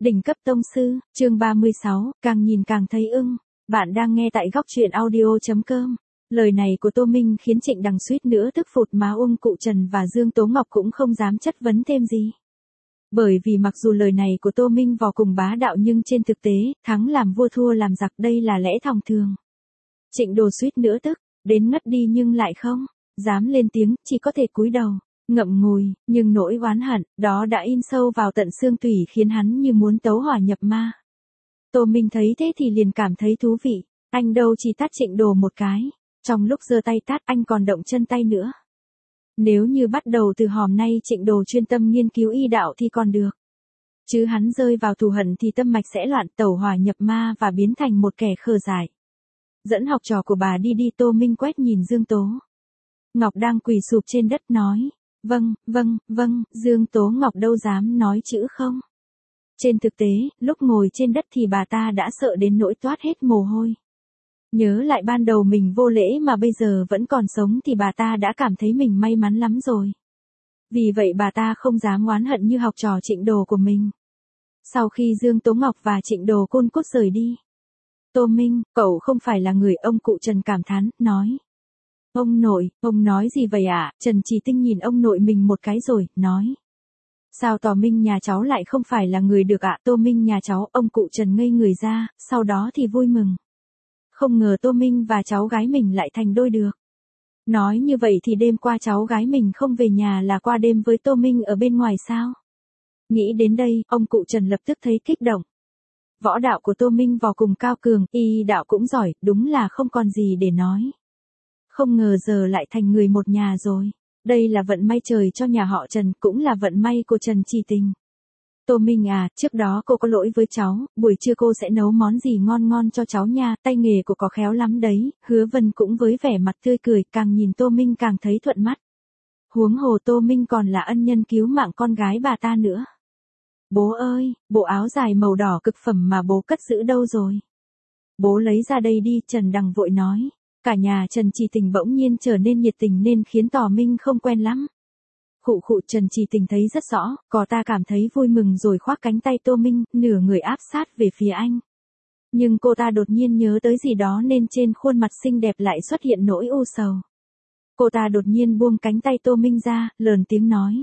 Đỉnh cấp tông sư, chương 36, càng nhìn càng thấy ưng. Bạn đang nghe tại góc truyện audio.com. Lời này của Tô Minh khiến Trịnh Đằng suýt nữa tức phụt má, Uông Cụ Trần và Dương Tố Ngọc cũng không dám chất vấn thêm gì. Bởi vì mặc dù lời này của Tô Minh vô cùng bá đạo nhưng trên thực tế, thắng làm vua thua làm giặc đây là lẽ thòng thường. Trịnh Đồ suýt nữa tức, đến ngất đi nhưng lại không dám lên tiếng, chỉ có thể cúi đầu, ngậm ngùi, nhưng nỗi oán hận, đó đã in sâu vào tận xương tủy khiến hắn như muốn tấu hỏa nhập ma. Tô Minh thấy thế thì liền cảm thấy thú vị, anh đâu chỉ tát Trịnh Đồ một cái, trong lúc giơ tay tát anh còn động chân tay nữa. Nếu như bắt đầu từ hôm nay Trịnh Đồ chuyên tâm nghiên cứu y đạo thì còn được. Chứ hắn rơi vào thù hận thì tâm mạch sẽ loạn, tẩu hỏa nhập ma và biến thành một kẻ khờ dại. Dẫn học trò của bà đi. Tô Minh quét nhìn Dương Tố Ngọc đang quỳ sụp trên đất nói. Vâng, Dương Tố Ngọc đâu dám nói chữ không. Trên thực tế, lúc ngồi trên đất thì bà ta đã sợ đến nỗi toát hết mồ hôi. Nhớ lại ban đầu mình vô lễ mà bây giờ vẫn còn sống thì bà ta đã cảm thấy mình may mắn lắm rồi. Vì vậy bà ta không dám oán hận như học trò Trịnh Đồ của mình. Sau khi Dương Tố Ngọc và Trịnh Đồ côn cút rời đi. Tô Minh, cậu không phải là người, ông cụ Trần cảm thán, nói. Ông nội, ông nói gì vậy ạ? Trần Chỉ Tinh nhìn ông nội mình một cái rồi, nói. Sao Tò Minh nhà cháu lại không phải là người được ạ? Tô Minh nhà cháu, ông cụ Trần ngây người ra, sau đó thì vui mừng. Không ngờ Tô Minh và cháu gái mình lại thành đôi được. Nói như vậy thì đêm qua cháu gái mình không về nhà là qua đêm với Tô Minh ở bên ngoài sao? Nghĩ đến đây, ông cụ Trần lập tức thấy kích động. Võ đạo của Tô Minh vô cùng cao cường, y đạo cũng giỏi, đúng là không còn gì để nói. Không ngờ giờ lại thành người một nhà rồi. Đây là vận may trời cho nhà họ Trần, cũng là vận may của Trần Chỉ Tình. Tô Minh à, trước đó cô có lỗi với cháu, buổi trưa cô sẽ nấu món gì ngon ngon cho cháu nha, tay nghề của có khéo lắm đấy. Hứa Vân cũng với vẻ mặt tươi cười, càng nhìn Tô Minh càng thấy thuận mắt. Huống hồ Tô Minh còn là ân nhân cứu mạng con gái bà ta nữa. Bố ơi, bộ áo dài màu đỏ cực phẩm mà bố cất giữ đâu rồi? Bố lấy ra đây đi, Trần Đằng vội nói. Cả nhà Trần Chỉ Tình bỗng nhiên trở nên nhiệt tình nên khiến Tò Minh không quen lắm. Khụ Trần Chỉ Tình thấy rất rõ, có ta cảm thấy vui mừng rồi khoác cánh tay Tô Minh, nửa người áp sát về phía anh. Nhưng cô ta đột nhiên nhớ tới gì đó nên trên khuôn mặt xinh đẹp lại xuất hiện nỗi u sầu. Cô ta đột nhiên buông cánh tay Tô Minh ra, lớn tiếng nói.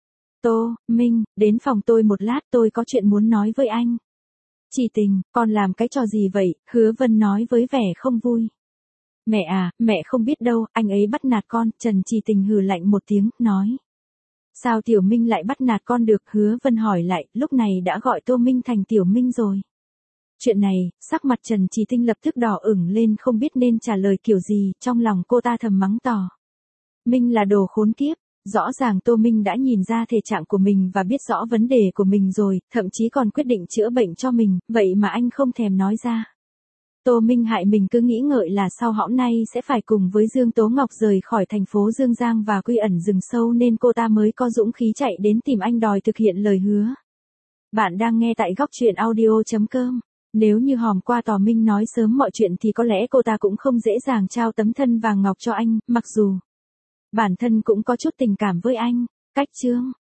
Tô Minh, đến phòng tôi một lát, tôi có chuyện muốn nói với anh. Chỉ Tình, con làm cái trò gì vậy? Hứa Vân nói với vẻ không vui. Mẹ à, mẹ không biết đâu, anh ấy bắt nạt con. Trần Chỉ Tình hừ lạnh một tiếng, nói. Sao Tiểu Minh lại bắt nạt con được? Hứa Vân hỏi lại, lúc này đã gọi Tô Minh thành Tiểu Minh rồi. Chuyện này, sắc mặt Trần Chỉ Tinh lập tức đỏ ửng lên không biết nên trả lời kiểu gì, trong lòng cô ta thầm mắng tỏ. Minh là đồ khốn kiếp. Rõ ràng Tô Minh đã nhìn ra thể trạng của mình và biết rõ vấn đề của mình rồi, thậm chí còn quyết định chữa bệnh cho mình, vậy mà anh không thèm nói ra. Tô Minh hại mình cứ nghĩ ngợi là sau hôm nay sẽ phải cùng với Dương Tố Ngọc rời khỏi thành phố Dương Giang và quy ẩn rừng sâu nên cô ta mới có dũng khí chạy đến tìm anh đòi thực hiện lời hứa. Bạn đang nghe tại góc truyện audio.com. Nếu như hôm qua Tò Minh nói sớm mọi chuyện thì có lẽ cô ta cũng không dễ dàng trao tấm thân vàng ngọc cho anh, mặc dù bản thân cũng có chút tình cảm với anh. Cách chương